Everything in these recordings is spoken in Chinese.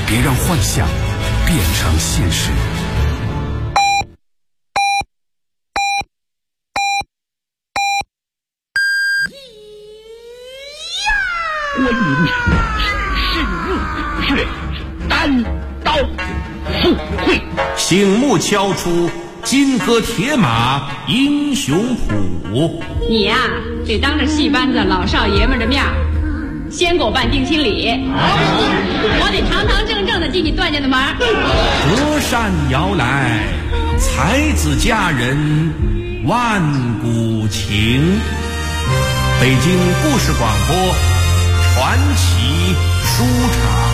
别让幻想变成现实。 观音深入血，单刀赴会， 醒目敲出金戈铁马英雄谱。 你呀，得当着戏班子老少爷们的面先给我办定亲礼，我得堂堂正正的进你段家的门。 隔山遥来，才子佳人万古情。北京故事广播传奇书场。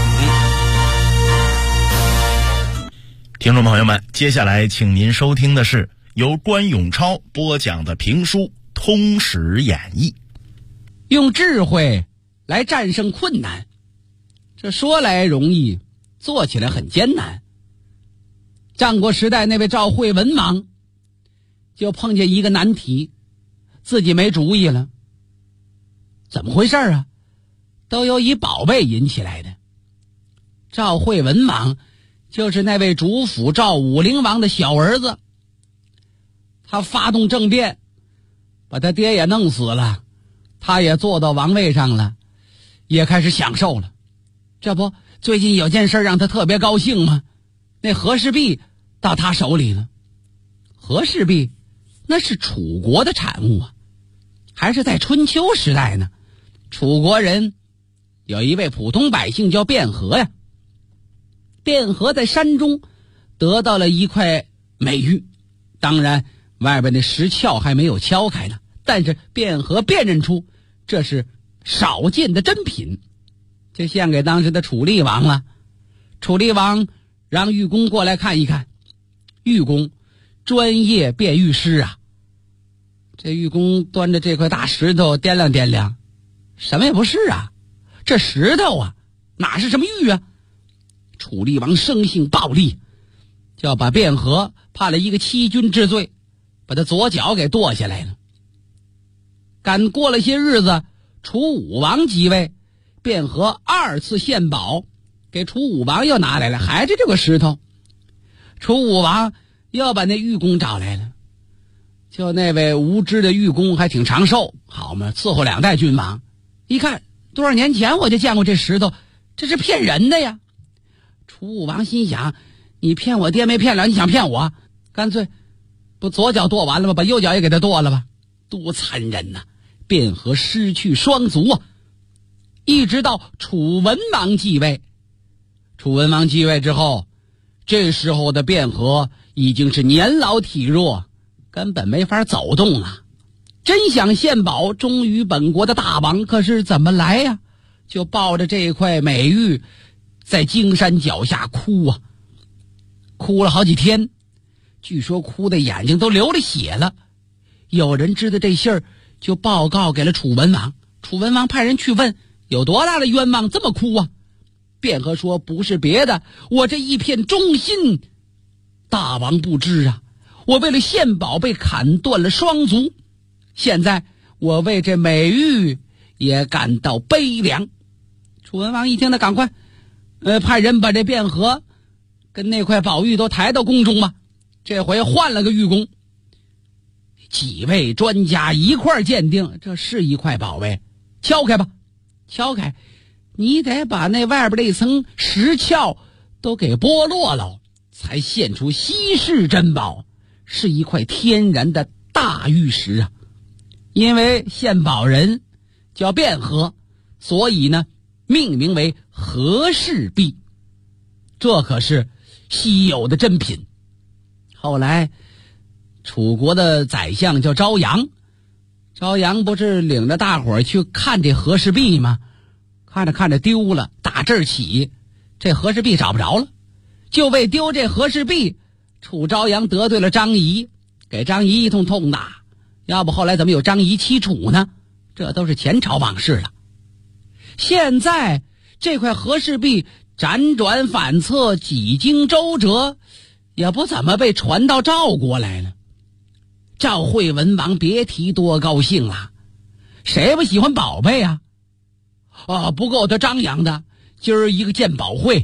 听众朋友们，接下来请您收听的是由关永超播讲的评书《通史演义》。 用智慧来战胜困难，这说来容易，做起来很艰难。战国时代那位赵惠文王就碰见一个难题，自己没主意了。怎么回事啊？都由一宝贝引起来的。赵惠文王就是那位主辅赵武灵王的小儿子，他发动政变，把他爹也弄死了，他也坐到王位上了，也开始享受了。这不，最近有件事让他特别高兴吗？那和氏璧到他手里了。和氏璧那是楚国的产物啊，还是在春秋时代呢。楚国人有一位普通百姓叫卞和呀。卞和在山中得到了一块美玉，当然外边的石鞘还没有敲开呢，但是卞和辨认出这是少见的珍品，就献给当时的楚厉王了。楚厉王让玉工过来看一看，玉工专业辨玉师啊。这玉工端着这块大石头掂量掂量，什么也不是啊，这石头啊哪是什么玉啊。楚厉王生性暴戾，就要把卞和判了一个欺君之罪，把他左脚给剁下来了。赶过了些日子，楚武王即位，卞和二次献宝，给楚武王又拿来了，还是这个石头。楚武王又把那玉工找来了，就那位无知的玉工还挺长寿，好嘛，伺候2代君王。一看多少年前我就见过这石头，这是骗人的呀。楚武王心想，你骗我爹没骗了，你想骗我？干脆不左脚剁完了吗？把右脚也给他剁了吧。多残忍呐！卞和失去双足啊。一直到楚文王继位。楚文王继位之后，这时候的卞和已经是年老体弱，根本没法走动了。真想献宝，忠于本国的大王，可是怎么来呀？就抱着这块美玉在荆山脚下哭啊，哭了好几天，据说哭的眼睛都流了血了。有人知道这信儿，就报告给了楚文王。楚文王派人去问，有多大的冤枉这么哭啊？卞和说，不是别的，我这一片忠心，大王不知啊，我为了献宝被砍断了双足，现在我为这美玉也感到悲凉。楚文王一听，他赶快派人把这卞和跟那块宝玉都抬到宫中吧。这回换了个玉工，几位专家一块鉴定，这是一块宝贝。敲开吧，敲开，你得把那外边那层石鞘都给剥落了，才现出稀世珍宝，是一块天然的大玉石啊。因为献宝人叫卞和，所以呢命名为和氏璧，这可是稀有的珍品。后来楚国的宰相叫昭阳，昭阳不是领着大伙儿去看这和氏璧吗？看着看着丢了，打这儿起这和氏璧找不着了，就为丢这和氏璧，楚昭阳得罪了张仪，给张仪一通痛打，要不后来怎么有张仪欺楚呢？这都是前朝往事了。现在这块和氏璧辗转反侧，几经周折，也不怎么被传到赵国来了。赵惠文王别提多高兴了，谁不喜欢宝贝啊？不够他张扬的，今儿一个鉴宝会，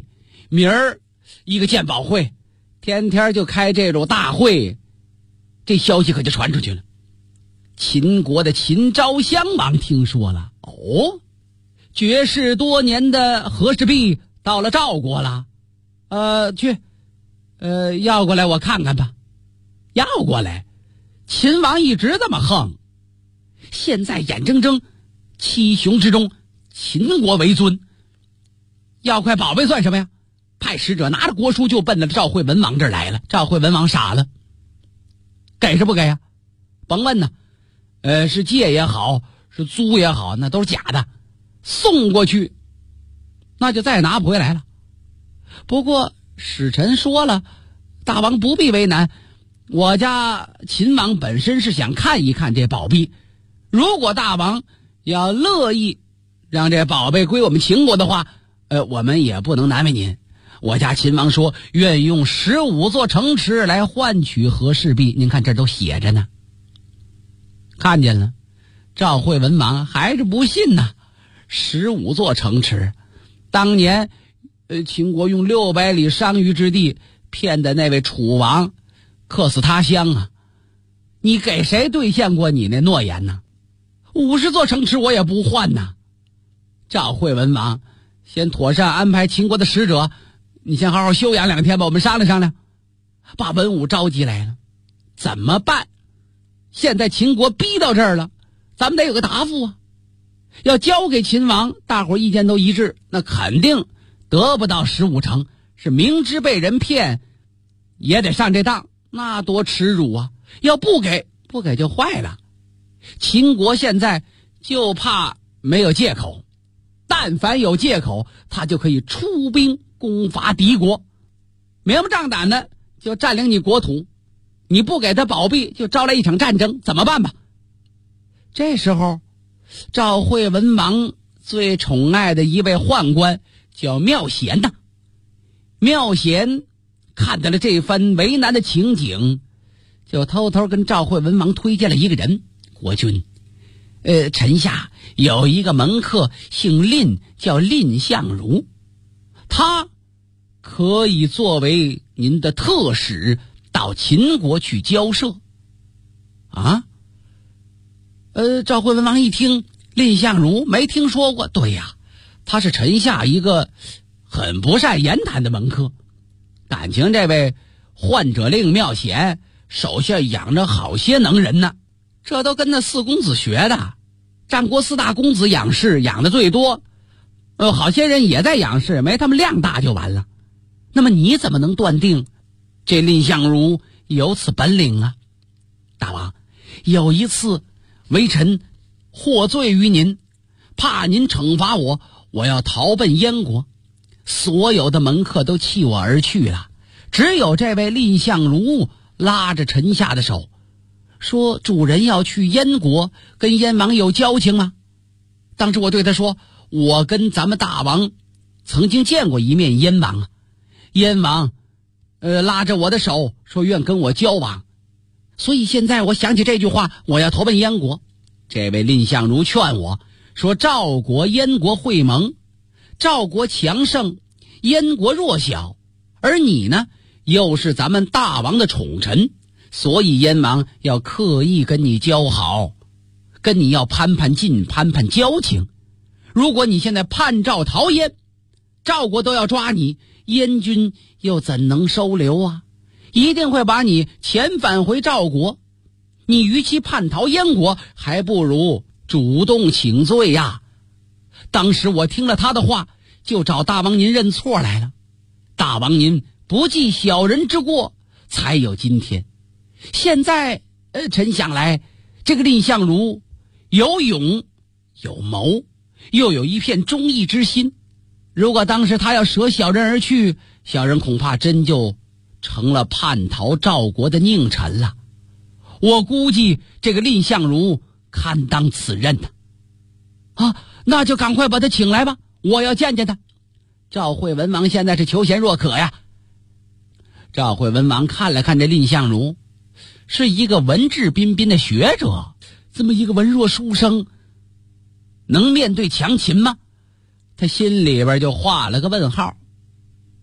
明儿一个鉴宝会，天天就开这种大会，这消息可就传出去了。秦国的秦昭襄王听说了，绝世多年的和氏璧到了赵国了，要过来我看看吧。要过来，秦王一直这么横，现在眼睁睁七雄之中秦国为尊，要块宝贝算什么呀？派使者拿着国书就奔着赵惠文王这儿来了。赵惠文王傻了，给是不给呀？甭问呢，是借也好，是租也好，那都是假的，送过去那就再也拿不回来了。不过使臣说了，大王不必为难，我家秦王本身是想看一看这宝币，如果大王要乐意让这宝贝归我们秦国的话，我们也不能难为您。我家秦王说愿用15座城池来换取和氏璧，您看这都写着呢。看见了，赵惠文王还是不信呐。15座城池，当年秦国用600里商於之地骗的那位楚王客死他乡啊，你给谁兑现过你那诺言呢？50座城池我也不换呐。赵惠文王先妥善安排秦国的使者，你先好好休养2天吧，我们商量商量。把文武召集来了，怎么办？现在秦国逼到这儿了，咱们得有个答复啊。要交给秦王，大伙意见都一致，那肯定得不到15城，是明知被人骗也得上这当，那多耻辱啊！要不给就坏了。秦国现在就怕没有借口，但凡有借口，他就可以出兵攻伐敌国，明目张胆的就占领你国土，你不给他宝币就招来一场战争，怎么办吧？这时候赵惠文王最宠爱的一位宦官叫妙贤呐。妙贤看到了这番为难的情景，就偷偷跟赵惠文王推荐了一个人。国君，臣下有一个门客姓蔺，叫蔺相如，他可以作为您的特使到秦国去交涉啊。赵惠文王一听蔺相如没听说过，对呀，他是臣下一个很不善言谈的门客，感情这位患者令妙贤手下养着好些能人呢，这都跟那4公子学的。战国4大公子养士养的最多，好些人也在养士，没他们量大就完了。那么你怎么能断定这蔺相如有此本领啊？大王，有一次微臣获罪于您，怕您惩罚我，我要逃奔燕国，所有的门客都弃我而去了，只有这位蔺相如拉着臣下的手，说主人要去燕国，跟燕王有交情吗？当时我对他说，我跟咱们大王曾经见过一面燕王啊，燕王拉着我的手说愿跟我交往，所以现在我想起这句话，我要投奔燕国。这位蔺相如劝我说，赵国燕国会盟，赵国强盛，燕国弱小，而你呢又是咱们大王的宠臣，所以燕王要刻意跟你交好，跟你要攀攀近，攀攀交情。如果你现在叛赵逃燕，赵国都要抓你，燕军又怎能收留啊？一定会把你遣返回赵国。你与其叛逃燕国，还不如主动请罪呀。当时我听了他的话，就找大王您认错来了。大王您不计小人之过，才有今天。现在臣想来，这个蔺相如有勇有谋，又有一片忠义之心，如果当时他要舍小人而去，小人恐怕真就成了叛逃赵国的佞臣了。我估计这个蔺相如堪当此任呢。那就赶快把他请来吧，我要见见他。赵惠文王现在是求贤若渴呀。赵惠文王看了看这蔺相如，是一个文质彬彬的学者，这么一个文弱书生能面对强秦吗？他心里边就画了个问号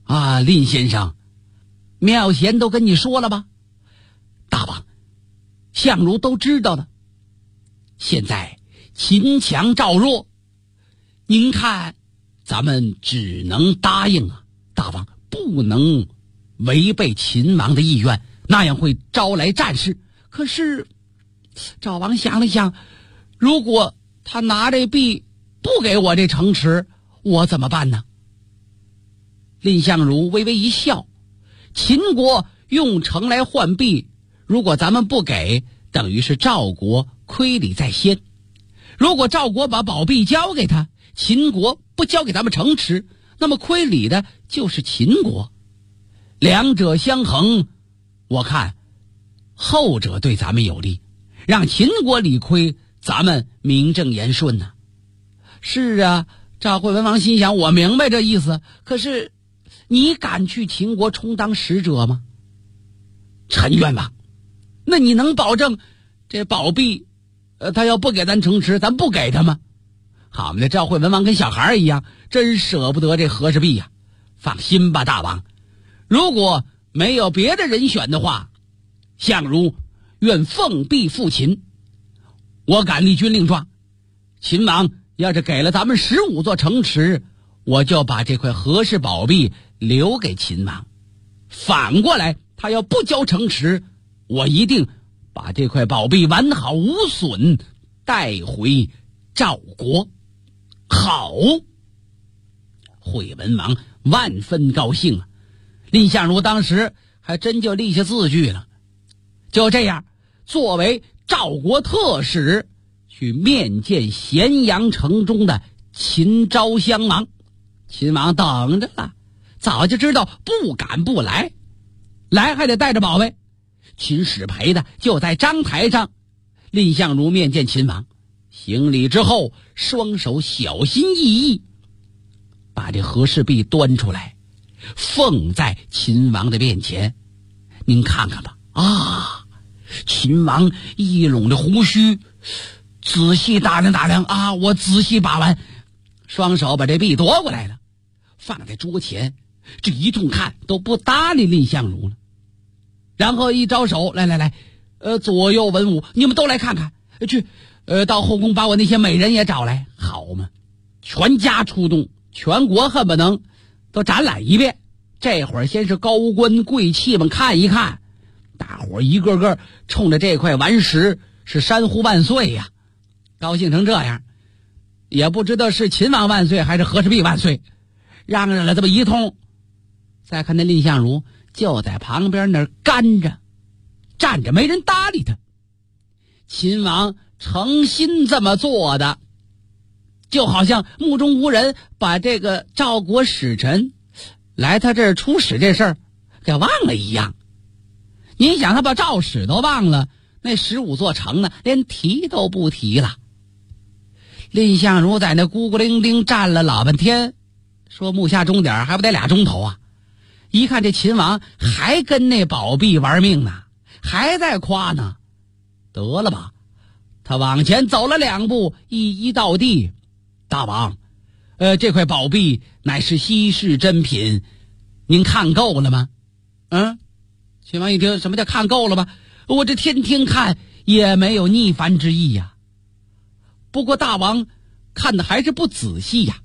啊，林先生，妙贤都跟你说了吧？大王，相如都知道了。现在秦强赵弱，您看咱们只能答应啊，大王不能违背秦王的意愿，那样会招来战事。可是赵王想了想，如果他拿这币不给我这城池，我怎么办呢？蔺相如微微一笑，秦国用城来换币，如果咱们不给，等于是赵国亏礼在先。如果赵国把宝币交给他，秦国不交给咱们城池，那么亏礼的就是秦国。两者相衡，我看后者对咱们有利，让秦国理亏，咱们名正言顺呢。是啊，赵惠文王心想，我明白这意思，可是你敢去秦国充当使者吗？陈冤枉，那你能保证这宝币他要不给咱城池，咱不给他吗？好嘛，这赵惠文王跟小孩一样，真舍不得这和氏璧呀。放心吧，大王，如果没有别的人选的话，相如愿奉璧赴秦。我敢立军令状，秦王要是给了咱们15座城池，我就把这块和氏宝币留给秦王。反过来，他要不交城池，我一定把这块宝币完好无损带回赵国。好，惠文王万分高兴啊！蔺相如当时还真就立下字据了。就这样，作为赵国特使去面见咸阳城中的秦昭襄王。秦王等着了，早就知道不敢不来，来还得带着宝贝。秦使陪的就在章台上。蔺相如面见秦王，行礼之后，双手小心翼翼把这和氏璧端出来，奉在秦王的面前。您看看吧，啊，秦王一拢着胡须，仔细打量打量啊，我仔细把玩，双手把这璧夺过来了，放在桌前，这一众看都不搭理蔺相如了。然后一招手，来，左右文武，你们都来看看，去，到后宫把我那些美人也找来，好嘛，全家出动，全国恨不能都展览一遍。这会儿先是高官贵戚们看一看，大伙一个个冲着这块顽石是山呼万岁呀，高兴成这样，也不知道是秦王万岁还是和氏璧万岁，嚷嚷了这么一通。再看那蔺相如就在旁边那儿干着站着，没人搭理他。秦王诚心这么做的，就好像目中无人，把这个赵国使臣来他这儿出使这事儿给忘了一样。您想，他把赵使都忘了，那15座城呢，连提都不提了。蔺相如在那咕咕伶仃站了老半天，说目下钟点还不得2钟头啊。一看这秦王还跟那宝璧玩命呢，还在夸呢，得了吧，他往前走了2步，一到地，大王，这块宝璧乃是稀世珍品，您看够了吗？秦王一听，什么叫看够了吗？我这天天看也没有逆反之意呀。不过大王看的还是不仔细呀。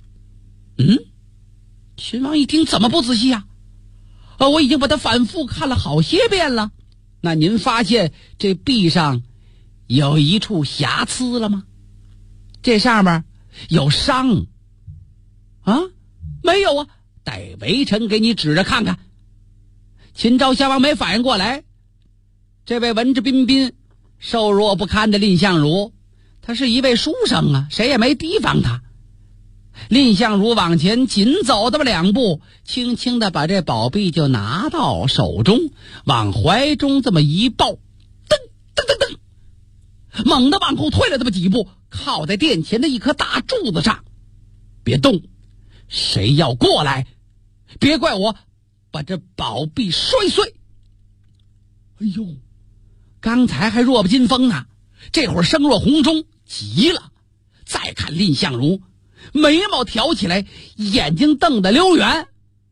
秦王一听，怎么不仔细呀？我已经把它反复看了好些遍了。那您发现这璧上有一处瑕疵了吗？这上面有伤啊？没有啊，待微臣给你指着看看。秦昭襄王没反应过来，这位文质彬彬瘦弱不堪的蔺相如，他是一位书生啊，谁也没提防他。蔺相如往前紧走这么2步，轻轻地把这宝璧就拿到手中，往怀中这么一抱，噔噔噔噔，猛地往后退了这么几步，靠在殿前的一颗大柱子上。别动，谁要过来，别怪我把这宝璧摔碎。哎呦，刚才还弱不禁风呢，这会儿声若洪钟，急了。再看蔺相如，眉毛挑起来，眼睛瞪得溜圆，那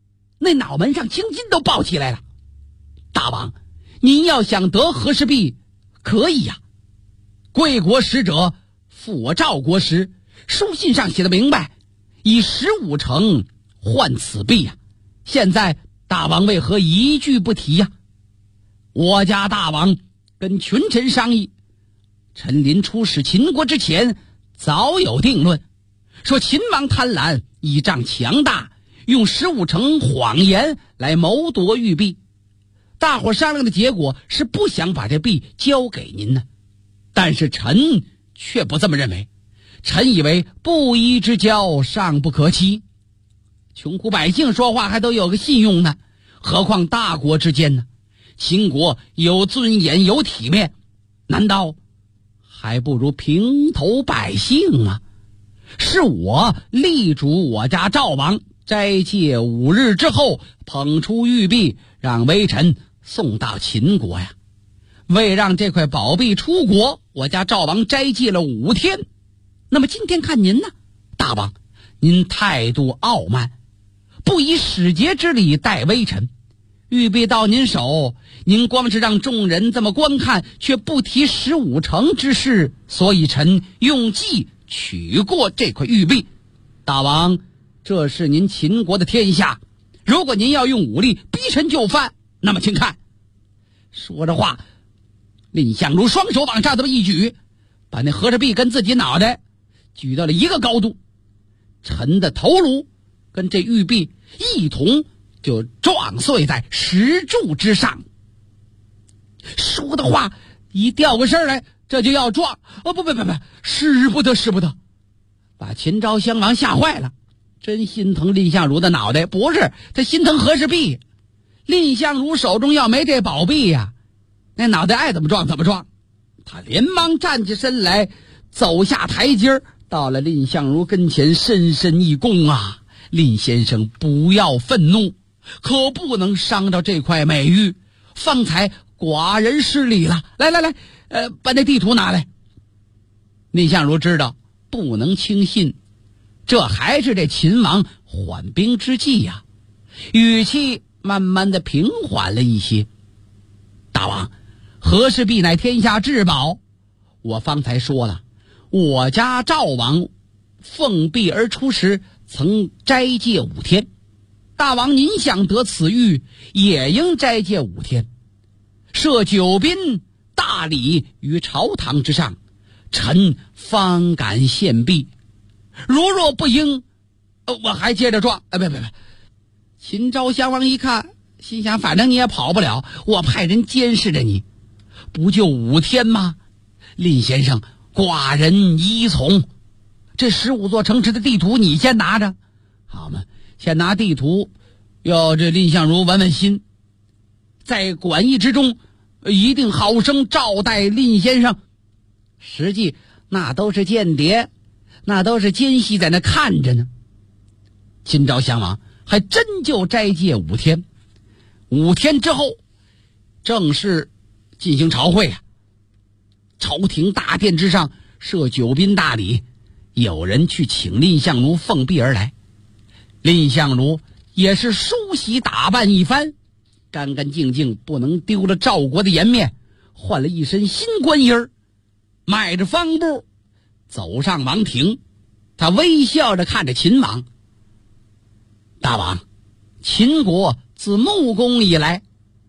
那脑门上青筋都爆起来了。大王，您要想得和氏璧，可以呀。贵国使者赴我赵国时，书信上写的明白，以15城换此璧呀。现在大王为何一句不提呀？我家大王跟群臣商议，臣临出使秦国之前早有定论，说秦王贪婪，倚仗强大，用15城谎言来谋夺玉璧。大伙商量的结果是不想把这璧交给您呢，但是臣却不这么认为。臣以为布衣之交尚不可欺，穷苦百姓说话还都有个信用呢，何况大国之间呢？秦国有尊严有体面，难道还不如平头百姓吗？是我力主我家赵王斋戒5日之后，捧出玉璧让微臣送到秦国呀。为让这块宝璧出国，我家赵王斋戒了5天。那么今天看您呢，大王，您态度傲慢，不以使节之礼待微臣。玉璧到您手，您光是让众人这么观看，却不提15城之事，所以臣用计取过这块玉璧。大王，这是您秦国的天下，如果您要用武力逼臣就范，那么请看。说着话，蔺相如双手往上这么一举，把那和氏璧跟自己脑袋举到了一个高度，臣的头颅跟这玉璧一同就撞碎在石柱之上。说的话一掉过身来，这就要撞，不，使不得，把秦昭襄王吓坏了，真心疼蔺相如的脑袋，不是他心疼和氏璧。蔺相如手中要没这宝璧呀，那脑袋爱怎么撞怎么撞。他连忙站起身来，走下台阶，到了蔺相如跟前，深深一躬啊，蔺先生不要愤怒，可不能伤到这块美玉，方才寡人失礼了。来，把那地图拿来。蔺相如知道不能轻信，这还是这秦王缓兵之计呀，语气慢慢的平缓了一些。大王，和氏璧乃天下至宝，我方才说了，我家赵王奉璧而出时曾斋戒5天，大王您想得此玉，也应斋戒5天，设9宾大礼于朝堂之上，臣方敢献璧。如若不应，我还接着撞。别！秦昭襄王一看，心想反正你也跑不了，我派人监视着你，不就5天吗？蔺先生，寡人依从。这15座城池的地图你先拿着，好吗？先拿地图，要这蔺相如稳心，在馆驿之中一定好生招待蔺先生。实际那都是间谍，那都是奸细在那看着呢。秦昭襄王还真就斋戒5天，5天之后正式进行朝会啊。朝廷大殿之上设9宾大礼，有人去请蔺相如奉璧而来。蔺相如也是梳洗打扮一番，干干净净，不能丢了赵国的颜面，换了一身新官衣儿，迈着方步走上王庭。他微笑着看着秦王，大王，秦国自穆公以来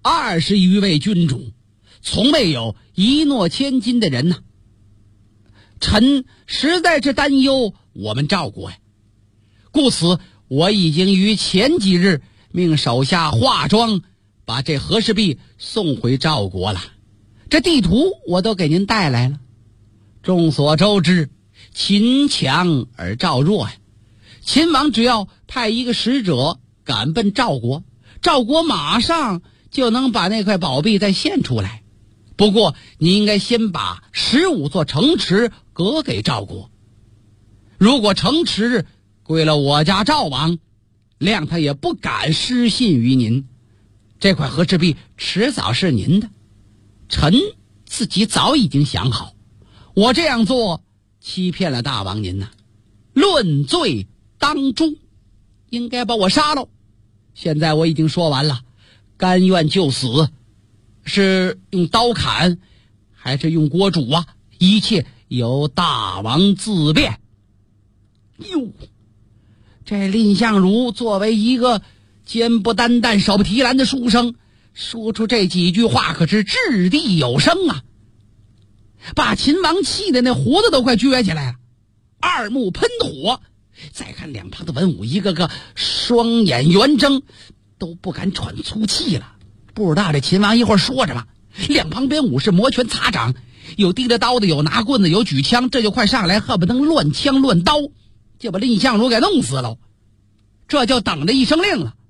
20余位君主，从未有一诺千金的人呢。臣实在是担忧我们赵国呀，故此我已经于前几日命手下化妆，把这和氏璧送回赵国了。这地图我都给您带来了。众所周知，秦强而赵弱呀。秦王只要派一个使者赶奔赵国，赵国马上就能把那块宝璧再献出来。不过你应该先把15座城池割给赵国，如果城池归了我家赵王，谅他也不敢失信于您。这块和氏璧迟早是您的，臣自己早已经想好，我这样做欺骗了大王您呐，论罪当诛，应该把我杀了。 现在我已经说完了，甘愿就死，是用刀砍还是用锅煮啊？一切由大王自便。哟，这蔺相如作为一个肩不担担手不提篮的书生，说出这几句话可是掷地有声啊，把秦王气的那胡子都快撅起来了，二目喷火。再看两旁的文武，一个个双眼圆睁，都不敢喘粗气了。不知道这秦王一会儿说什么，两旁边武士摩拳擦掌，有提着刀的，有拿棍子，有举枪，这就快上来，恨不得乱枪乱刀，就把蔺相如给弄死了。这就等着一声令了。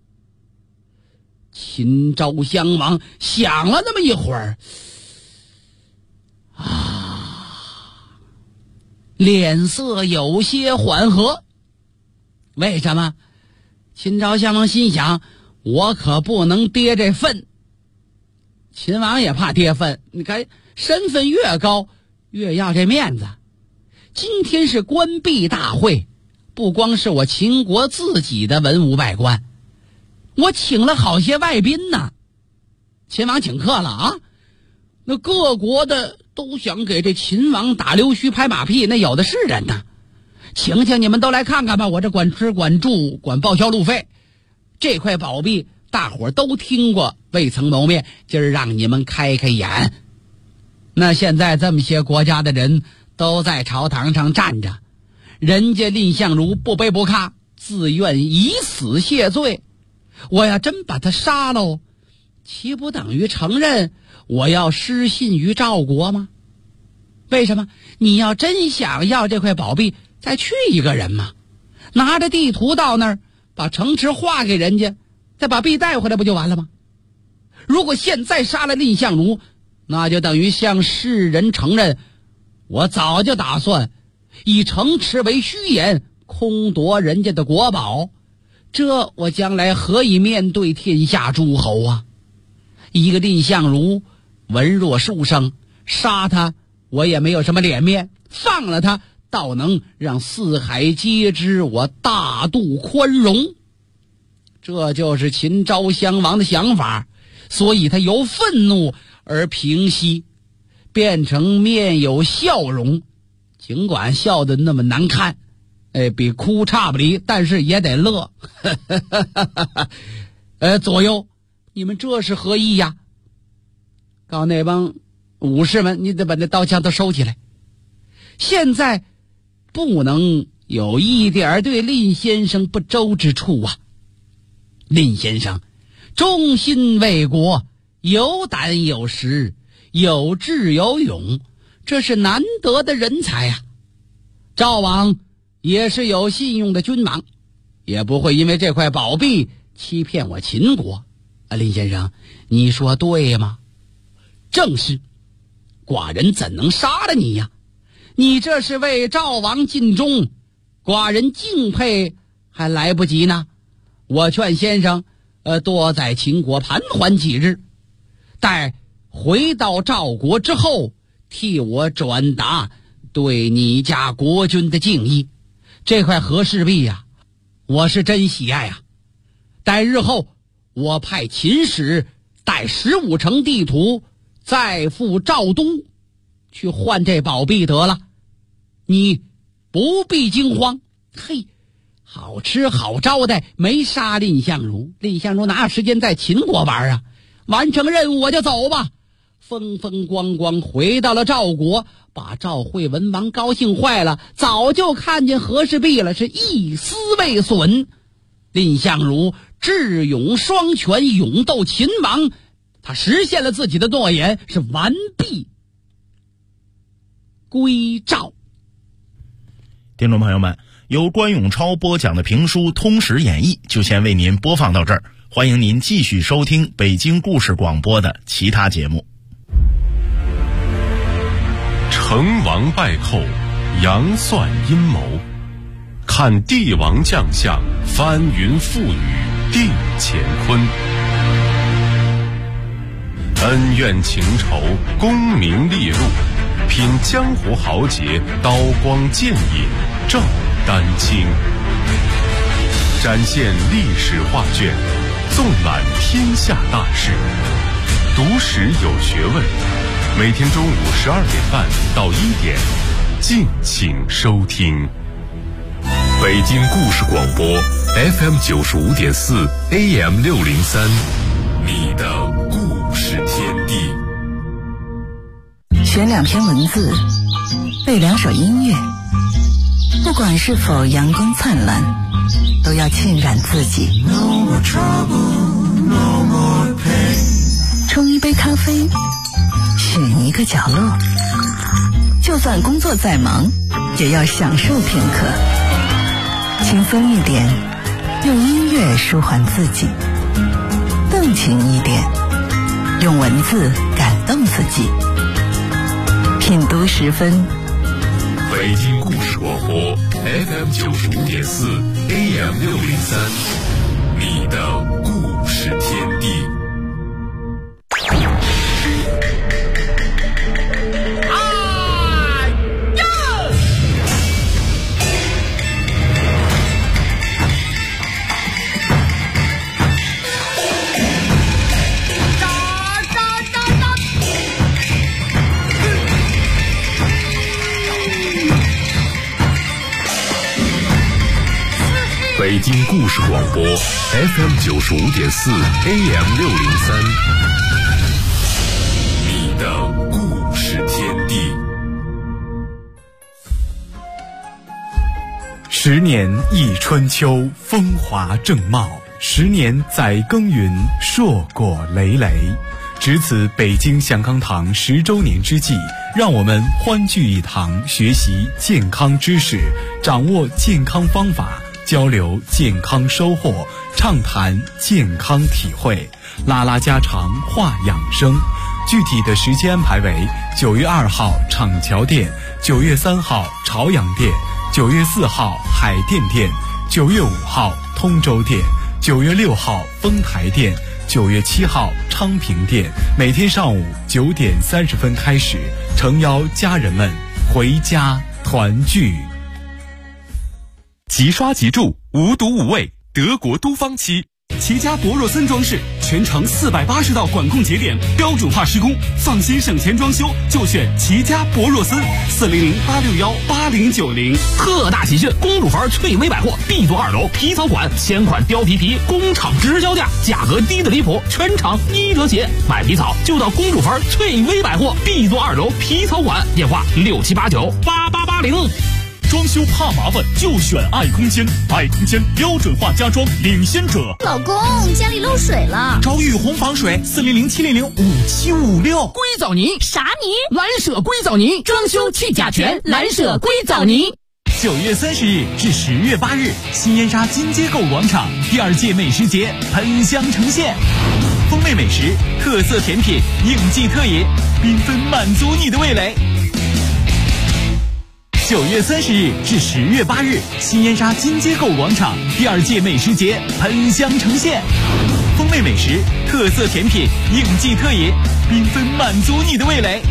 秦昭襄王想了那么一会儿，脸色有些缓和。为什么？秦昭襄王心想，我可不能跌这份。秦王也怕跌份，你看身份越高越要这面子。今天是官币大会，不光是我秦国自己的文武百官，我请了好些外宾呢。秦王请客了啊，那各国的都想给这秦王打溜须拍马屁，那有的是人呢。请你们都来看看吧，我这管吃管住管报销路费。这块宝币大伙都听过，未曾谋面，今儿让你们开开眼。那现在这么些国家的人都在朝堂上站着，人家蔺相如不卑不亢，自愿以死谢罪。我要真把他杀喽，岂不等于承认我要失信于赵国吗？为什么？你要真想要这块宝币，再去一个人嘛，拿着地图到那儿，把城池划给人家，再把币带回来不就完了吗？如果现在杀了蔺相如，那就等于向世人承认，我早就打算以城池为虚言，空夺人家的国宝，这我将来何以面对天下诸侯啊？一个蔺相如文弱书生，杀他我也没有什么脸面，放了他倒能让四海皆知我大度宽容。这就是秦昭襄王的想法，所以他由愤怒而平息，变成面有笑容，尽管笑得那么难看，比哭差不离，但是也得乐。左右，你们这是何意呀？告诉那帮武士们，你得把那刀枪都收起来。现在不能有一点对蔺先生不周之处啊！蔺先生忠心为国，有胆有识，有智有勇，这是难得的人才啊！赵王也是有信用的君王，也不会因为这块宝币欺骗我秦国啊！蔺先生，你说对吗？正是，寡人怎能杀了你呀？你这是为赵王尽忠，寡人敬佩还来不及呢。我劝先生多在秦国盘桓几日，待回到赵国之后，替我转达对你家国君的敬意。这块和氏璧呀，我是真喜爱啊。待日后我派秦使带15城地图再赴赵都去换这宝币得了，你不必惊慌。嘿，好吃好招待，没杀蔺相如，蔺相如哪有时间在秦国玩啊？完成任务我就走吧。风风光光回到了赵国，把赵惠文王高兴坏了，早就看见和氏璧了，是一丝未损。蔺相如智勇双全，勇斗秦王，他实现了自己的诺言，是完璧归赵。 听众朋友们，由关永超播讲的评书《通史演义》就先为您播放到这儿，欢迎您继续收听北京故事广播的其他节目。 成王败寇，杨算阴谋，看帝王将相，翻云覆雨定乾坤。恩怨情仇，功名利禄，品江湖豪杰，刀光剑影，照丹青。展现历史画卷， 纵览天下大事，读史有学问。每天中午12点半到1点，敬请收听。北京故事广播 FM 95.4 AM 603，你的故事天地。 选2篇文字，背2首音乐，不管是否阳光灿烂，都要浸染自己。No more trouble, no more pain。冲一杯咖啡，选一个角落，就算工作再忙，也要享受片刻。轻松一点，用音乐舒缓自己；动情一点，用文字感动自己。品读10分。 北京故事广播 FM 95.4 AM 603，你的故事天地。北京故事广播 FM 95.4 AM 603，你的故事天地。 10年一春秋，风华正茂；10年载耕耘，硕果累累。值此北京祥康堂10周年之际，让我们欢聚一堂，学习健康知识，掌握健康方法，交流健康收获，畅谈健康体会，拉拉家常话养生。具体的时间安排为9月2号厂桥店，9月3号朝阳店，9月4号海淀店，9月5号通州店，9月6号丰台店，9月7号昌平店。每天上午9点30分开始，诚邀家人们回家团聚。 即刷即住，无毒无味，德国都芳漆。 齐家博若森装饰，全程480道管控节点，标准化施工，放心省钱装修就选齐家博若森，400-861-8090。 特大喜讯！公主坟翠微百货 B 座2楼皮草馆千款貂皮皮工厂直销价，价格低得离谱，全场1折起。买皮草就到公主坟翠微百货 B 座2楼皮草馆，电话67898880。 装修怕麻烦就选爱空间，爱空间标准化家装领先者。 老公，家里漏水了， 找雨虹防水，400-700-5756。 硅藻泥啥泥？ 蓝舍硅藻泥，装修去甲醛，蓝舍硅藻泥。 9月30日至10月8日，新燕莎金街购物广场第2届美食节喷香呈现，风味美食、特色甜品应季特饮，缤纷满足你的味蕾。9月30日至10月8日，新燕莎金街购物广场第2届美食节喷香呈现，风味美食、特色甜品应季特饮，缤纷满足你的味蕾。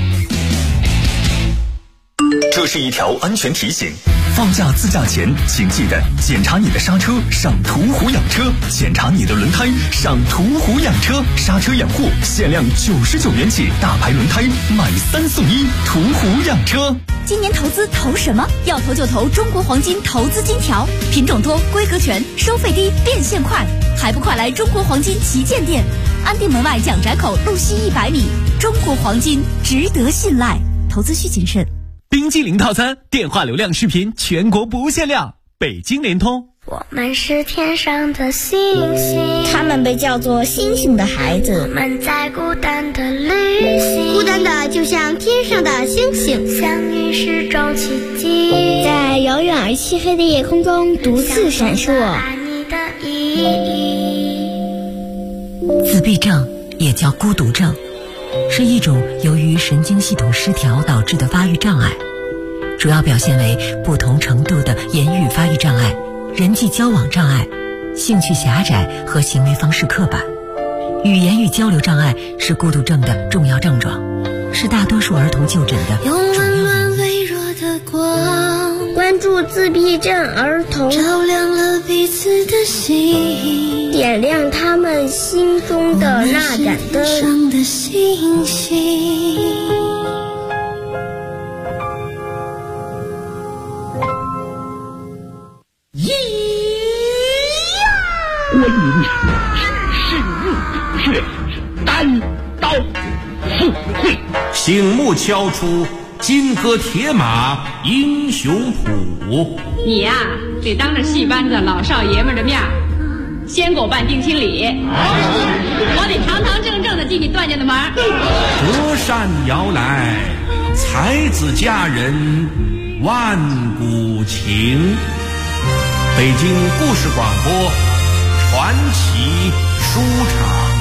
这是一条安全提醒，放假自驾前请记得检查你的刹车，上途虎养车；检查你的轮胎，上途虎养车。刹车养护限量99元起，大牌轮胎买3送1，途虎养车。 今年投资投什么？要投就投中国黄金投资金条，品种多，规格全，收费低，变现快，还不快来中国黄金旗舰店，安定门外蒋宅口路西100米。中国黄金值得信赖，投资需谨慎。 冰激凌套餐，电话流量视频全国不限量，北京联通。 我们是天上的星星， 他们被叫做星星的孩子。 我们在孤单的旅行， 孤单的就像天上的星星， 相遇是种奇迹， 在遥远而漆黑的夜空中独自闪烁。 爱你的意义。 自闭症也叫孤独症，是一种由于神经系统失调导致的发育障碍，主要表现为不同程度的言语发育障碍、人际交往障碍、兴趣狭窄和行为方式刻板。语言与交流障碍是孤独症的重要症状，是大多数儿童就诊的主要原因。 用温暖微弱的光，关助自闭症儿童， 照亮了彼此的心， 点亮他们心中的那盏灯。 上的星星， 观音深入虎穴，单刀赴会， 醒目敲出金戈铁马英雄谱。 你呀，得当着戏班子老少爷们的面先给我办定亲礼，我得堂堂正正的进你段家的门。 隔山遥来，才子佳人万古情。北京故事广播传奇书场。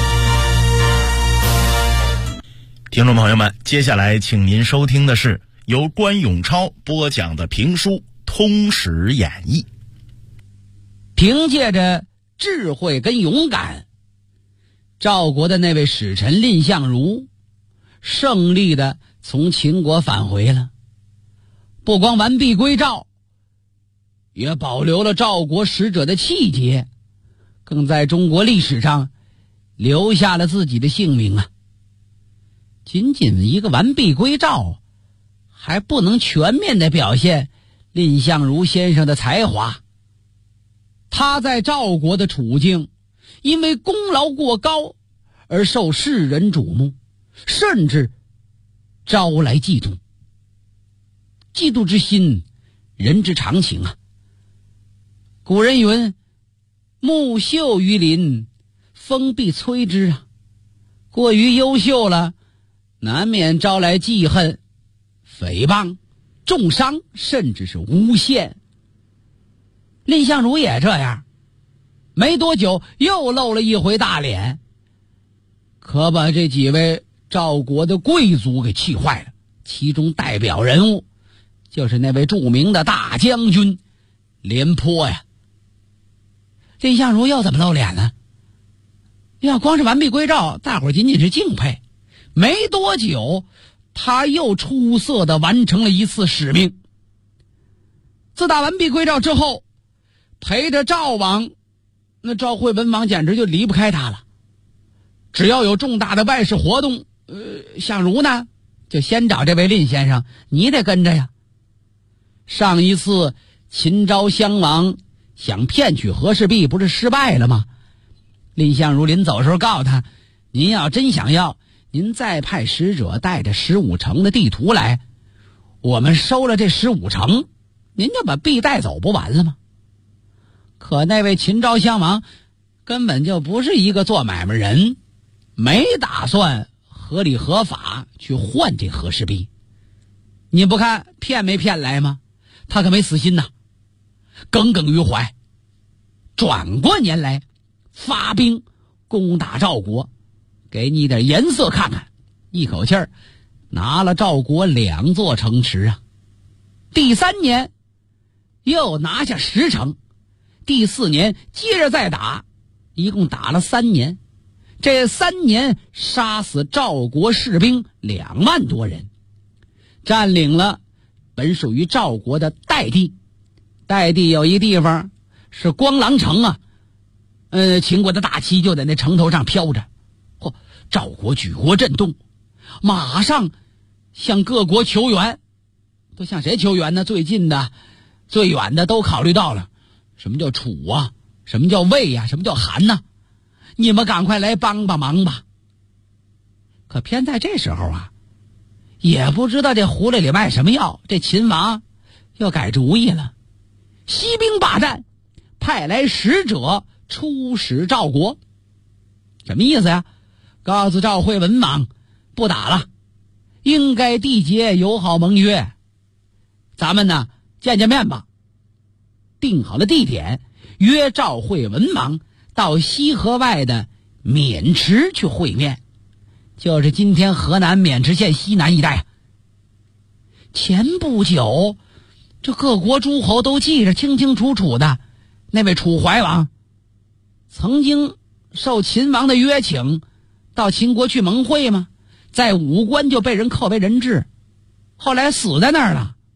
听众朋友们，接下来请您收听的是由关永超播讲的评书《通史演义》。 凭借着智慧跟勇敢，赵国的那位使臣蔺相如胜利的从秦国返回了，不光完璧归赵，也保留了赵国使者的气节，更在中国历史上留下了自己的姓名啊。仅仅一个完璧归赵，还不能全面的表现蔺相如先生的才华。他在赵国的处境，因为功劳过高而受世人瞩目，甚至招来嫉妒。嫉妒之心，人之常情啊。古人云：木秀于林，风必摧之啊。过于优秀了，难免招来记恨、诽谤、重伤，甚至是诬陷。蔺相如也这样，没多久又露了一回大脸，可把这几位赵国的贵族给气坏了。其中代表人物就是那位著名的大将军廉颇呀。蔺相如又怎么露脸呢？要光是完璧归赵，大伙仅仅是敬佩。没多久，他又出色的完成了一次使命。自打完璧归赵之后，陪着赵王，那赵惠文王简直就离不开他了。只要有重大的外事活动，相如呢就先找这位蔺先生，你得跟着呀。上一次秦昭襄王想骗取和氏璧，不是失败了吗？蔺相如临走的时候告诉他，您要真想要，您再派使者带着15城的地图来，我们收了这15城，您就把璧带走不完了吗？可那位秦昭襄王根本就不是一个做买卖人，没打算合理合法去换这和氏璧。你不看骗没骗来吗？他可没死心呐，耿耿于怀。转过年来发兵攻打赵国，给你点颜色看看，一口气儿拿了赵国2座城池啊。第3年又拿下10城，第4年接着再打，一共打了3年。这3年杀死赵国士兵2万多人，占领了本属于赵国的代地。代地有一地方是光狼城啊，秦国的大旗就在那城头上飘着。赵国举国震动，马上向各国求援。都向谁求援呢？最近的、最远的都考虑到了。什么叫楚啊？什么叫魏呀？什么叫韩呢？你们赶快来帮帮忙吧。可偏在这时候啊，也不知道这狐狸里卖什么药，这秦王又改主意了，息兵霸占，派来使者出使赵国。什么意思呀？告诉赵惠文王，不打了，应该缔结友好盟约，咱们呢见见面吧。定好了地点，约赵惠文王到西河外的渑池去会面，就是今天河南渑池县西南一带。前不久，这各国诸侯都记着清清楚楚的，那位楚怀王曾经受秦王的约请到秦国去盟会吗？在武关就被人扣为人质，后来死在那儿了。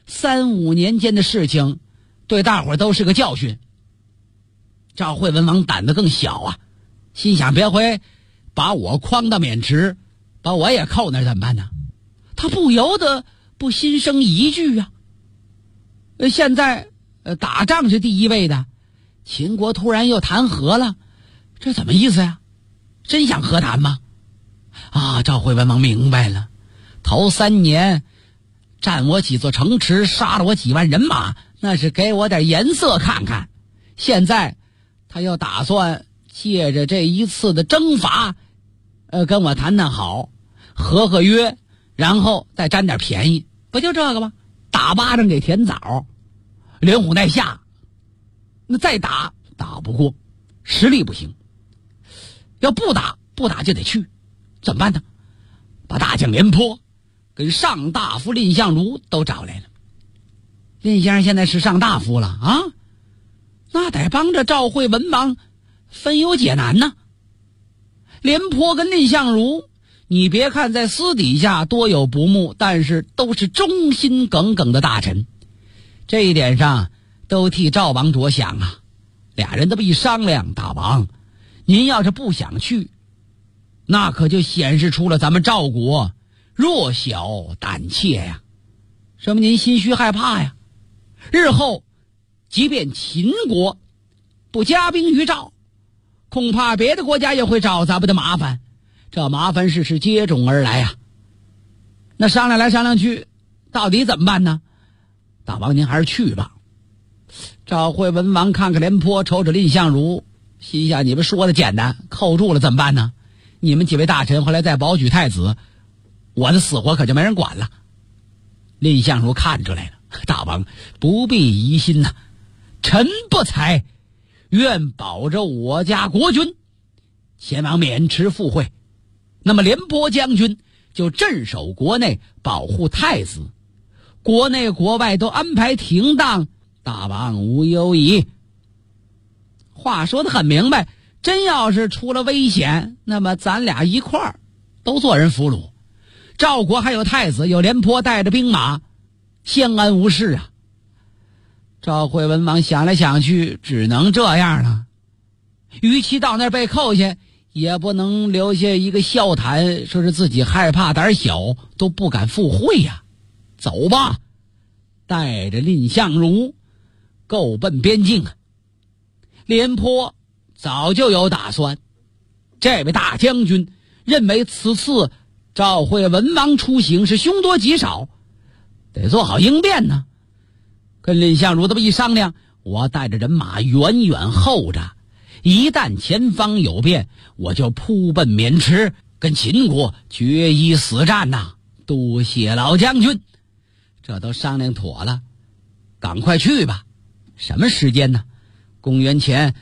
3、5年间的事情，对大伙都是个教训。赵惠文王胆子更小啊，心想别回把我诓到渑池，把我也扣那儿怎么办呢？他不由得不心生疑惧啊。现在打仗是第一位的，秦国突然又谈和了，这怎么意思呀？真想和谈吗？啊，赵惠文王明白了，头3年占我几座城池，杀了我几万人马，那是给我点颜色看看。现在他又打算借着这一次的征伐，跟我谈谈好，和和约，然后再占点便宜，不就这个吗？打巴掌给甜枣，连虎带下，那再打不过，实力不行。要不打就得去，怎么办呢？把大将廉颇跟上大夫蔺相如都找来了。蔺先生现在是上大夫了啊，那得帮着赵惠文王分忧解难呢。廉颇跟蔺相如，你别看在私底下多有不睦，但是都是忠心耿耿的大臣，这一点上都替赵王着想啊。俩人这么一商量，大王您要是不想去，那可就显示出了咱们赵国弱小胆怯呀。说明您心虚害怕呀。日后即便秦国不加兵于赵，恐怕别的国家也会找咱们的麻烦，这麻烦事是接踵而来呀。那商量来商量去，到底怎么办呢？大王您还是去吧。赵惠文王看看廉颇，瞅瞅蔺相如，心想你们说的简单，扣住了怎么办呢？你们几位大臣后来再保举太子，我的死活可就没人管了。蔺相如看出来了，大王不必疑心呐，臣不才，愿保着我家国君前往渑池赴会，那么廉颇将军就镇守国内，保护太子，国内国外都安排停当，大王无忧矣。话说得很明白，真要是出了危险，那么咱俩一块儿都做人俘虏。赵国还有太子，有廉颇带着兵马，相安无事啊。赵惠文王想来想去，只能这样了。与其到那儿被扣下，也不能留下一个笑谈，说是自己害怕胆小都不敢赴会呀。走吧，带着蔺相如够奔边境啊。廉颇早就有打算，这位大将军认为此次赵惠文王出行是凶多吉少，得做好应变呢。跟蔺相如这么一商量，我带着人马远远候着，一旦前方有变，我就扑奔渑池，跟秦国决一死战呐。多谢老将军，这都商量妥了，赶快去吧。什么时间呢？公元前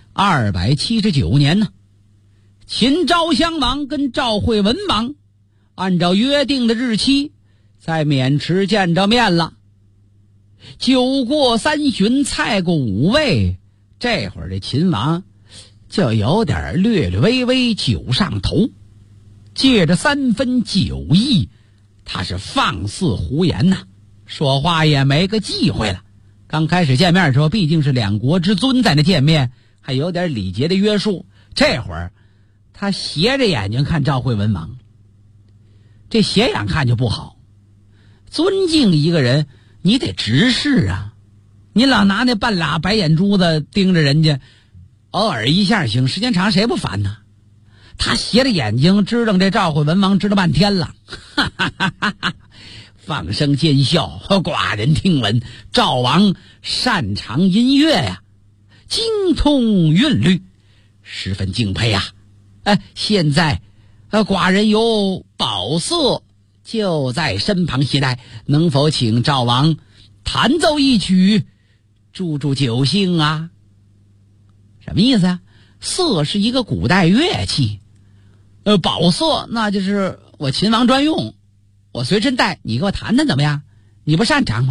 279年呢。秦昭襄王跟赵惠文王按照约定的日期在渑池见着面了。酒过3巡，菜过5味，这会儿这秦王就有点略微微酒上头，借着3分酒意，他是放肆胡言呐，说话也没个忌讳了。刚开始见面的时候，毕竟是两国之尊在那见面，还有点礼节的约束。这会儿他斜着眼睛看赵惠文王，这斜眼看就不好。尊敬一个人，你得直视啊，你老拿那半拉白眼珠子盯着人家，偶尔一下行，时间长谁不烦呢？他斜着眼睛支棱这赵惠文王支了半天了，哈哈哈哈哈，放声尖笑。寡人听闻赵王擅长音乐呀，精通韵律，十分敬佩啊。现在寡人有宝瑟就在身旁携带，能否请赵王弹奏一曲，助助酒兴啊？什么意思啊？瑟是一个古代乐器，宝瑟那就是我秦王专用，我随身带，你给我弹弹怎么样？你不擅长吗？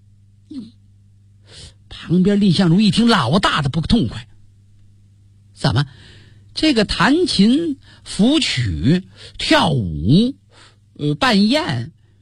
旁边蔺相如一听，老大的不痛快，怎么这个弹琴、抚曲、跳舞、扮宴，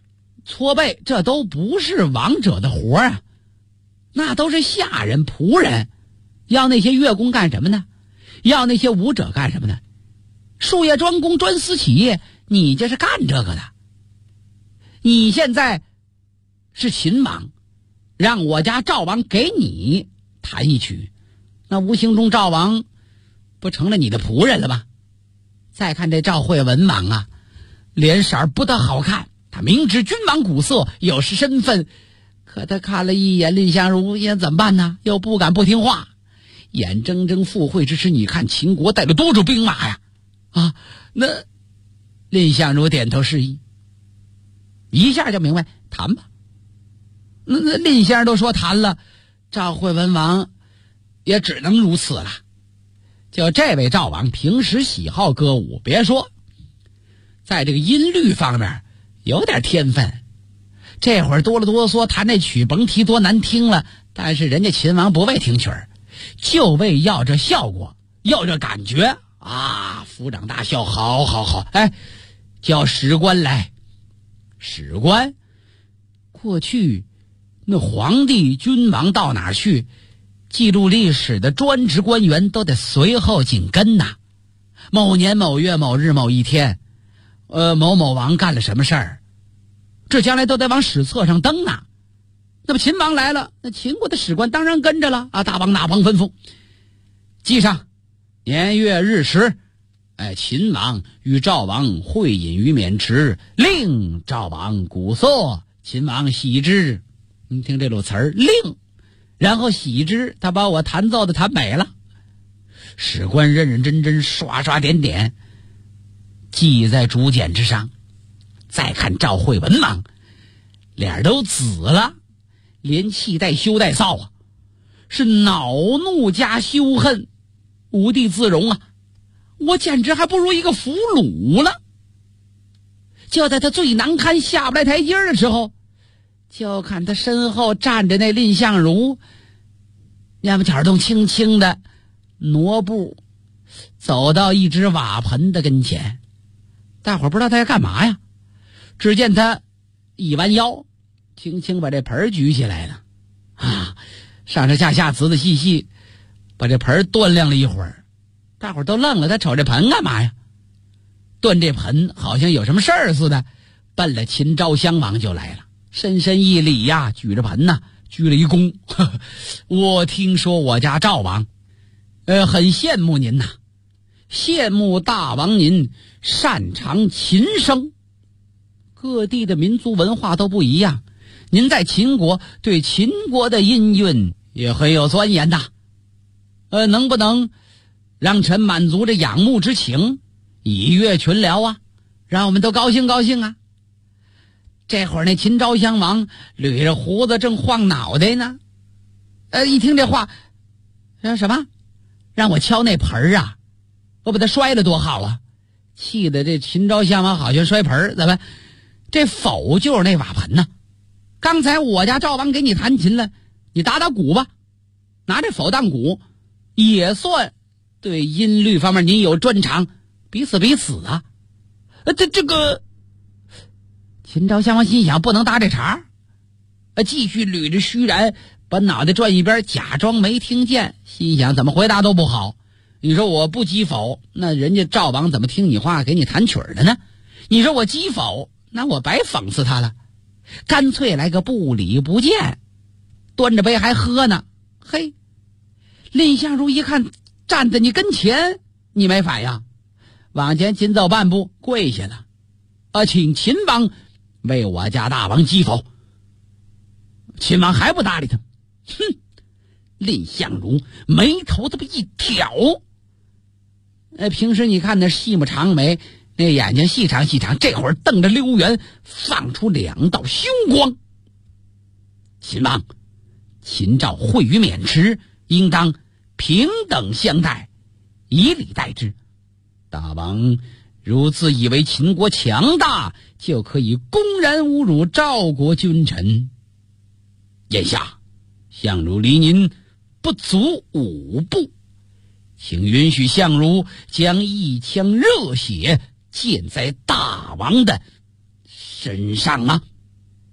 搓背，这都不是王者的活啊，那都是下人仆人。要那些乐工干什么呢？要那些武者干什么呢？术业专攻，专司其业，你这是干这个的。你现在是秦王，让我家赵王给你弹一曲，那无形中赵王不成了你的仆人了吗？再看这赵惠文王啊，脸色不大好看，他明知君王古色，有失身份，可他看了一眼蔺相如，也怎么办呢？又不敢不听话，眼睁睁赴会之时，你看秦国带了多少兵马呀？啊，那蔺相如点头示意，一下就明白，谈吧。那蔺先生都说谈了，赵惠文王也只能如此了。就这位赵王平时喜好歌舞，别说在这个音律方面有点天分，这会儿哆了哆嗦弹那曲，甭提多难听了，但是人家秦王不为听曲儿，就为要这效果，要这感觉啊！府长大笑，好好好，哎，叫史官来。史官，过去那皇帝君王到哪儿去，记录历史的专职官员都得随后紧跟呐。某年某月某日某一天，某某王干了什么事儿，这将来都得往史册上登啊。那么秦王来了，那秦国的史官当然跟着了啊。大王哪王吩咐，记上年月日时，秦王与赵王会饮于渑池，令赵王鼓瑟，秦王喜之。你听这路词儿，令，然后喜之，他把我弹奏的弹美了。史官认认真真刷刷点点记在竹简之上。再看赵惠文王，脸都紫了，连气带羞带臊啊，是恼怒加羞恨，无地自容啊！我简直还不如一个俘虏了。就在他最难堪下不来台阶的时候，就看他身后站着那蔺相如，蔫不巧动轻轻的挪步走到一只瓦盆的跟前。大伙儿不知道他要干嘛呀，只见他一弯腰，轻轻把这盆举起来了啊，上上下下仔仔细细把这盆端量了一会儿。大伙儿都愣了，他瞅这盆干嘛呀？端这盆好像有什么事儿似的，奔了秦昭襄王就来了，深深一礼呀，举着盆呐，鞠了一躬。我听说我家赵王很羡慕您呐，羡慕大王您擅长琴声。各地的民族文化都不一样，您在秦国对秦国的音韵也很有钻研呐。能不能让臣满足这仰慕之情，以悦群僚啊，让我们都高兴高兴啊。这会儿那秦昭襄王捋着胡子正晃脑袋呢，一听这话，什么让我敲那盆啊，我把它摔了多好啊！气得这秦昭襄王好像摔盆，怎么这否就是那瓦盆呢？刚才我家赵王给你弹琴了，你打打鼓吧，拿这否当鼓，也算对音律方面您有专长，彼此彼此啊。这个秦昭襄王心想，不能搭这茬，继续捋着须髯，把脑袋转一边，假装没听见，心想怎么回答都不好。你说我不击否，那人家赵王怎么听你话给你弹曲的呢？你说我击否，那我白讽刺他了，干脆来个不理不见，端着杯还喝呢。嘿，蔺相如一看站在你跟前，你没反应，往前紧走半步，跪下了，请秦王为我家大王击否。秦王还不搭理他，哼！蔺相如眉头这么一挑，平时你看那细目长眉，那眼睛细长细长，这会儿瞪着溜圆，放出两道凶光。秦王，秦赵会于渑池，应当平等相待，以礼待之。大王如自以为秦国强大，就可以公然侮辱赵国君臣。眼下相如离您不足5步，请允许相如将一腔热血溅在大王的身上啊！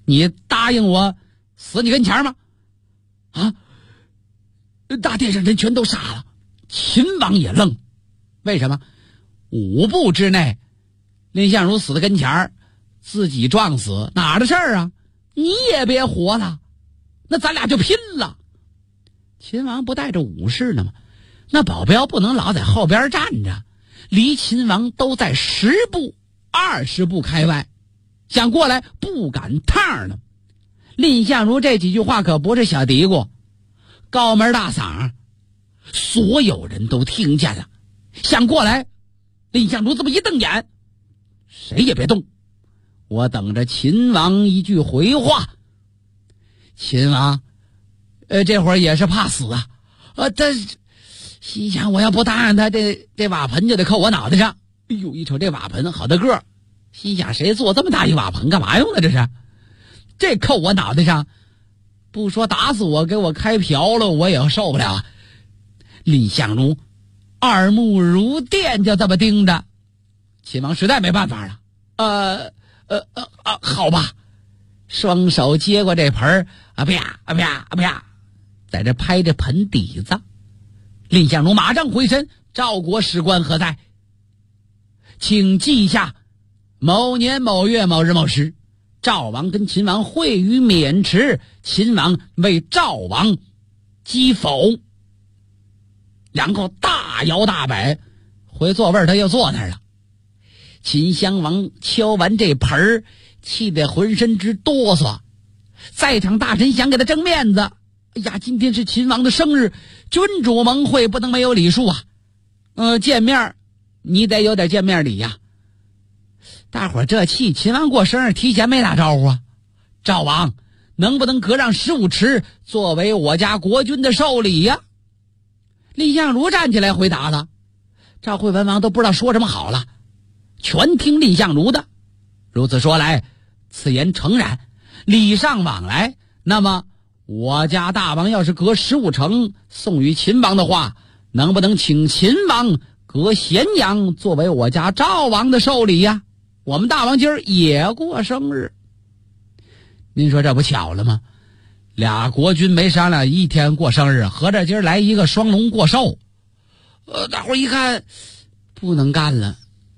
你答应我死你跟前吗？啊！大殿上人全都傻了，秦王也愣。为什么？5步之内，蔺相如死在跟前，自己撞死，哪儿的事儿啊？你也别活了，那咱俩就拼了。秦王不带着武士呢吗？那保镖不能老在后边站着，离秦王都在10步、20步开外，想过来不赶趟呢。蔺相如这几句话可不是小嘀咕，高门大嗓，所有人都听见了。想过来，蔺相如这么一瞪眼，谁也别动，我等着秦王一句回话。秦王这会儿也是怕死啊，他心想我要不答应他，这瓦盆就得扣我脑袋上。哎呦，一瞅这瓦盆好大个儿，心想谁做这么大一瓦盆干嘛用的？这扣我脑袋上，不说打死我，给我开瓢了我也受不了啊。蔺相如耳目如电，就这么盯着。秦王实在没办法了，好吧，双手接过这盆啪，在这拍着盆底子。蔺相如马上回身，赵国史官何在？请记下某年某月某日某时，赵王跟秦王会于渑池，秦王为赵王击否。然后大摇大摆回座位，他又坐那儿了。秦襄王敲完这盆儿，气得浑身直哆嗦。在场大臣想给他争面子，哎呀，今天是秦王的生日，君主盟会不能没有礼数啊。见面你得有点见面礼呀。大伙儿这气，秦王过生日提前没打招呼啊。赵王能不能割让15池作为我家国君的寿礼呀？蔺相如站起来回答了，赵惠文王都不知道说什么好了，全听蔺相如的。如此说来，此言诚然，礼尚往来。那么我家大王要是割15城送于秦王的话，能不能请秦王割咸阳作为我家赵王的寿礼呀？我们大王今儿也过生日。您说这不巧了吗？俩国君没商量一天过生日，合着今儿来一个双龙过寿。大伙一看不能干了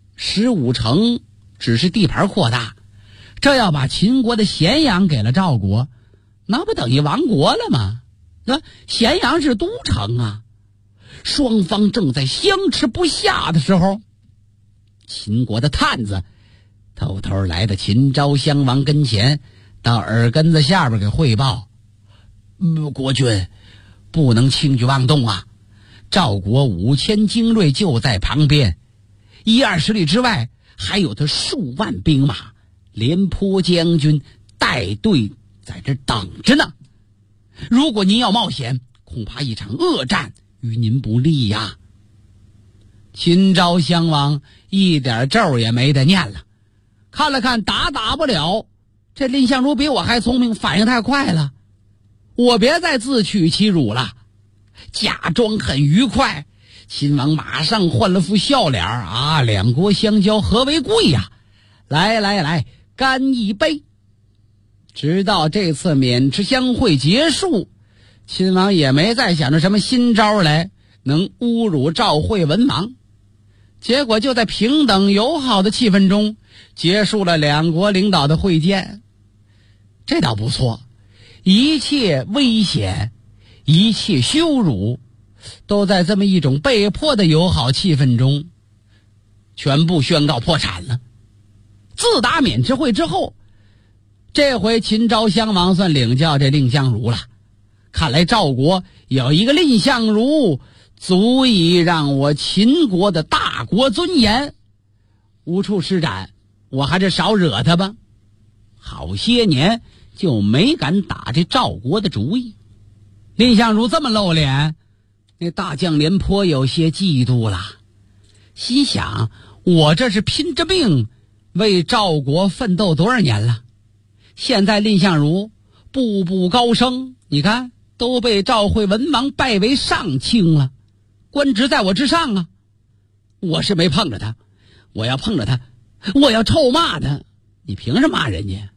，15城只是地盘扩大，这要把秦国的咸阳给了赵国，那不等于亡国了吗？咸阳是都城啊。双方正在相持不下的时候，秦国的探子偷偷来到秦昭襄王跟前，到耳根子下边给汇报，国君不能轻举妄动啊，赵国5000精锐就在旁边，10-20里之外还有他数万兵马，廉颇将军带队在这等着呢。如果您要冒险，恐怕一场恶战与您不利呀。秦昭襄王一点咒也没得念了，看了看打不了，这蔺相如比我还聪明，反应太快了，我别再自取其辱了，假装很愉快。秦王马上换了副笑脸啊，两国相交何为贵呀，来干一杯。直到这次渑池相会结束，秦王也没再想着什么新招来能侮辱赵惠文王。结果就在平等友好的气氛中结束了两国领导的会见。这倒不错，一切危险，一切羞辱，都在这么一种被迫的友好气氛中全部宣告破产了。自打渑池会之后，这回秦昭襄王算领教这蔺相如了。看来赵国有一个蔺相如，足以让我秦国的大国尊严无处施展，我还是少惹他吧。好些年就没敢打这赵国的主意。蔺相如这么露脸，那大将廉颇有些嫉妒了，心想我这是拼着命为赵国奋斗多少年了，现在蔺相如步步高升，你看都被赵惠文王拜为上卿了，官职在我之上啊。我是没碰着他，我要碰着他，我要臭骂他。你凭什么骂人家？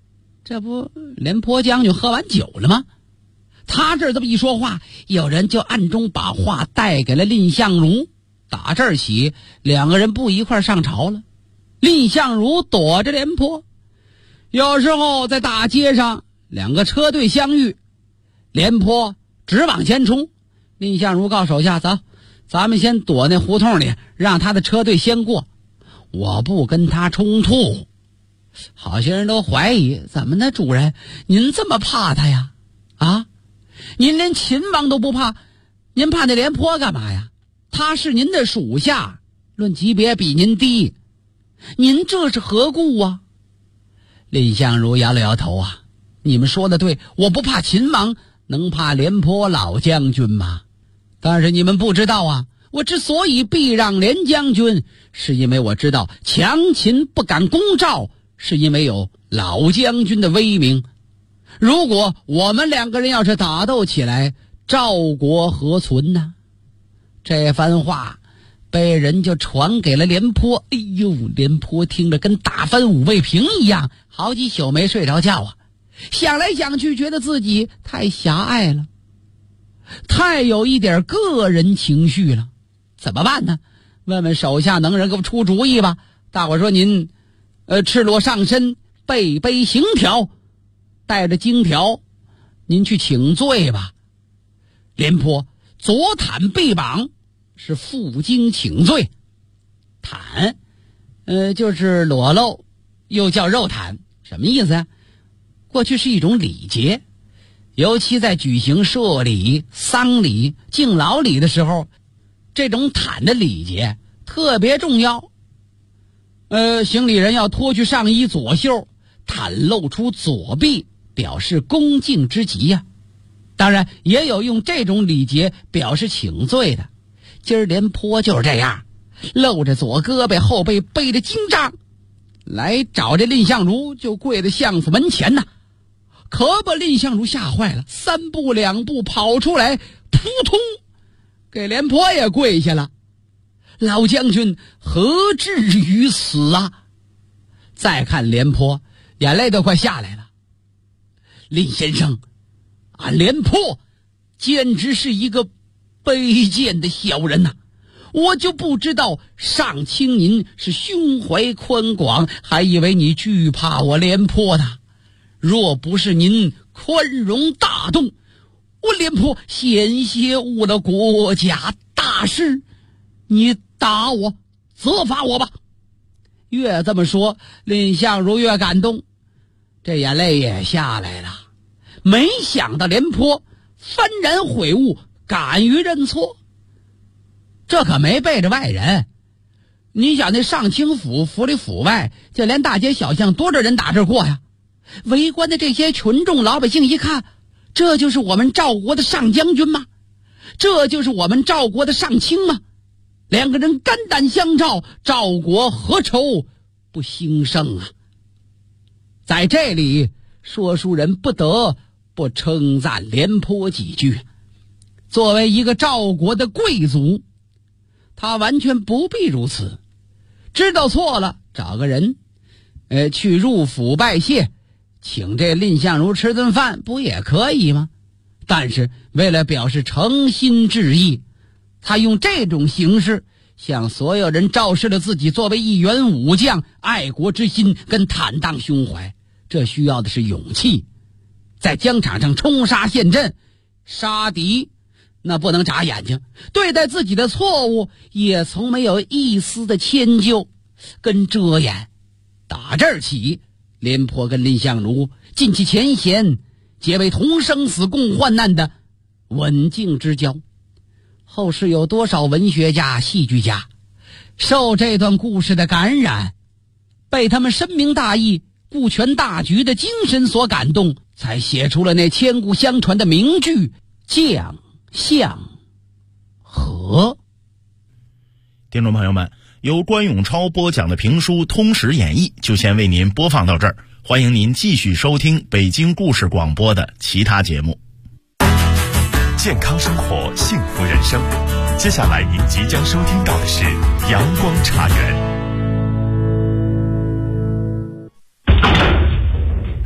这不廉颇将军喝完酒了吗？他这么一说话，有人就暗中把话带给了蔺相如。打这儿起，两个人不一块上朝了。蔺相如躲着廉颇，有时候在大街上两个车队相遇，廉颇直往前冲，蔺相如告手下走，咱们先躲那胡同里，让他的车队先过，我不跟他冲突。好些人都怀疑，怎么呢主人，您这么怕他呀？啊，您连秦王都不怕，您怕那廉颇干嘛呀？他是您的属下，论级别比您低，您这是何故啊？蔺相如摇了摇头啊，你们说的对，我不怕秦王，能怕廉颇老将军吗？但是你们不知道啊，我之所以避让廉将军，是因为我知道强秦不敢攻赵，是因为有老将军的威名。如果我们两个人要是打斗起来，赵国何存呢？这番话被人就传给了廉颇。哎呦，廉颇听着跟打翻五味瓶一样，好几宿没睡着觉啊。想来想去，觉得自己太狭隘了，太有一点个人情绪了，怎么办呢？问问手下能人给我出主意吧。大伙说您赤裸上身，背背行条，带着荆条，您去请罪吧。廉颇左袒背膀，是负荆请罪。袒就是裸露，又叫肉袒，什么意思啊？过去是一种礼节，尤其在举行社礼、丧礼、敬老礼的时候，这种袒的礼节特别重要。行礼人要脱去上衣左袖，袒露出左臂，表示恭敬之极呀。当然也有用这种礼节表示请罪的，今儿廉颇就是这样，露着左胳膊，后背背着荆杖，来找这蔺相如，就跪在相府门前呐，可把蔺相如吓坏了，三步两步跑出来，扑通给廉颇也跪下了。老将军何至于此啊？再看廉颇，眼泪都快下来了。蔺先生，俺廉颇简直是一个卑贱的小人呐！我就不知道上卿您是胸怀宽广，还以为你惧怕我廉颇呢。若不是您宽容大度，我廉颇险些误了国家大事。你打我，责罚我吧。越这么说，蔺相如越感动，这眼泪也下来了。没想到廉颇幡然悔悟，敢于认错。这可没背着外人，你想那上清府府里府外，就连大街小巷多少人打这过呀？围观的这些群众老百姓一看，这就是我们赵国的上将军吗？这就是我们赵国的上卿吗？两个人肝胆相照，赵国何愁不兴盛啊？在这里，说书人不得不称赞廉颇几句。作为一个赵国的贵族，他完全不必如此，知道错了，找个人去入府拜谢，请这蔺相如吃顿饭，不也可以吗？但是为了表示诚心致意，他用这种形式向所有人昭示了自己作为一员武将爱国之心跟坦荡胸怀。这需要的是勇气，在疆场上冲杀陷阵，杀敌那不能眨眼睛，对待自己的错误也从没有一丝的迁就跟遮掩。打这儿起，廉颇跟蔺相如尽其前嫌，结为同生死共患难的刎颈之交。后世有多少文学家、戏剧家受这段故事的感染，被他们深明大义、顾全大局的精神所感动，才写出了那千古相传的名句将相和。 听众朋友们，由关永超播讲的评书《通史演义》就先为您播放到这儿，欢迎您继续收听北京故事广播的其他节目。 健康生活，幸福人生。接下来您即将收听到的是阳光茶园。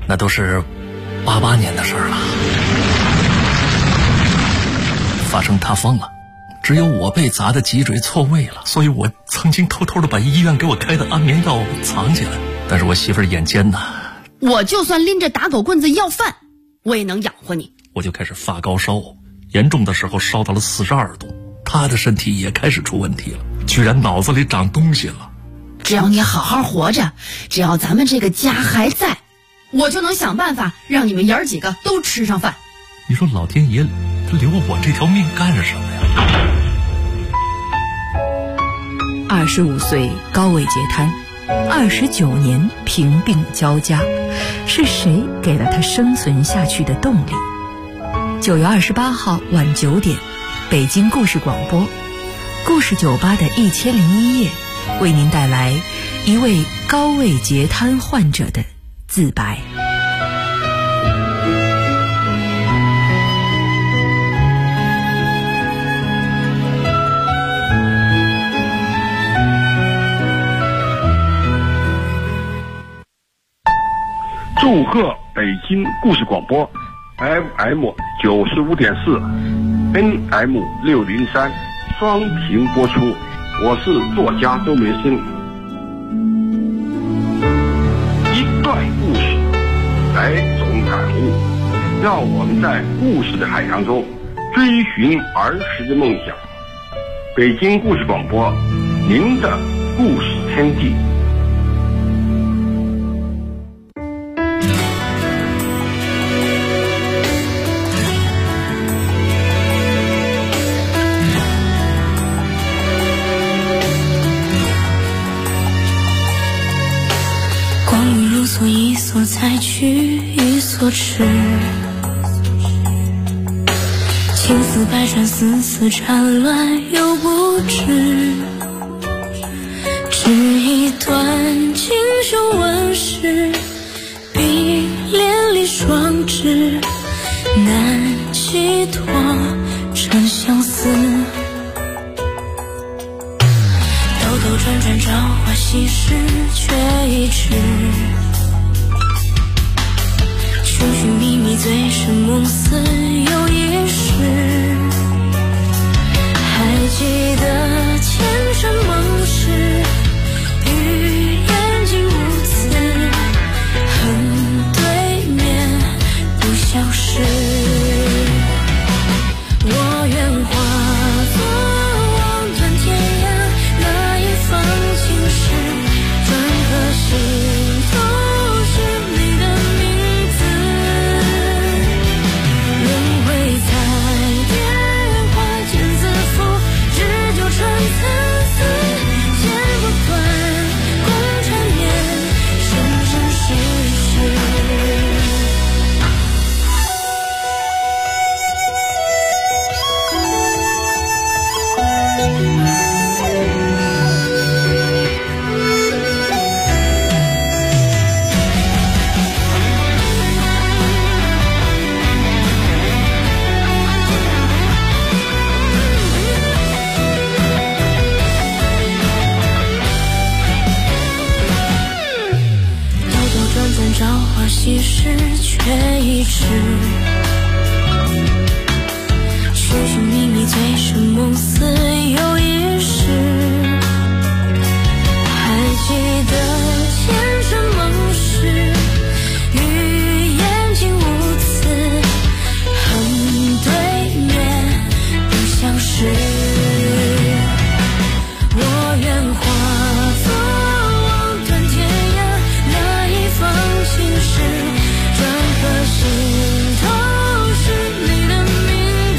那都是88年的事儿了。发生塌方了，只有我被砸的脊椎错位了，所以我曾经偷偷的把医院给我开的安眠药藏起来。但是我媳妇儿眼尖呐， 我就算拎着打狗棍子要饭，我也能养活你。 我就开始发高烧，严重的时候烧到了42度。她的身体也开始出问题了，居然脑子里长东西了。 只要你好好活着，只要咱们这个家还在，我就能想办法让你们爷儿几个都吃上饭。 你说老天爷留我这条命干什么呀 ？25岁高位截瘫，29年贫病交加，是谁给了他生存下去的动力？9月28号晚9点，北京故事广播，故事酒吧的1001夜，为您带来一位高位截瘫患者的自白。 祝贺北京故事广播 FM 95.4 NM 603双屏播出，我是作家周梅生。一段故事，百种感悟，让我们在故事的海洋中追寻儿时的梦想。北京故事广播，您的故事天地。 一所采取一所吃，千丝百转丝丝缠乱又不知，只一段锦绣纹饰，比连理双枝，难寄托成相思。兜兜转转朝花夕拾，却一直寻寻觅觅，醉生梦死又一世。还记得前尘梦事，与眼睛如此，恨对面不消失。我愿化作望断天涯那一方青石，专刻心头是你的名字。轮回在蝶花间自负，只纠缠参差，剪不断共缠绵，生生世世。朝花夕拾却一直，寻寻觅觅，醉生梦死又一世。还记得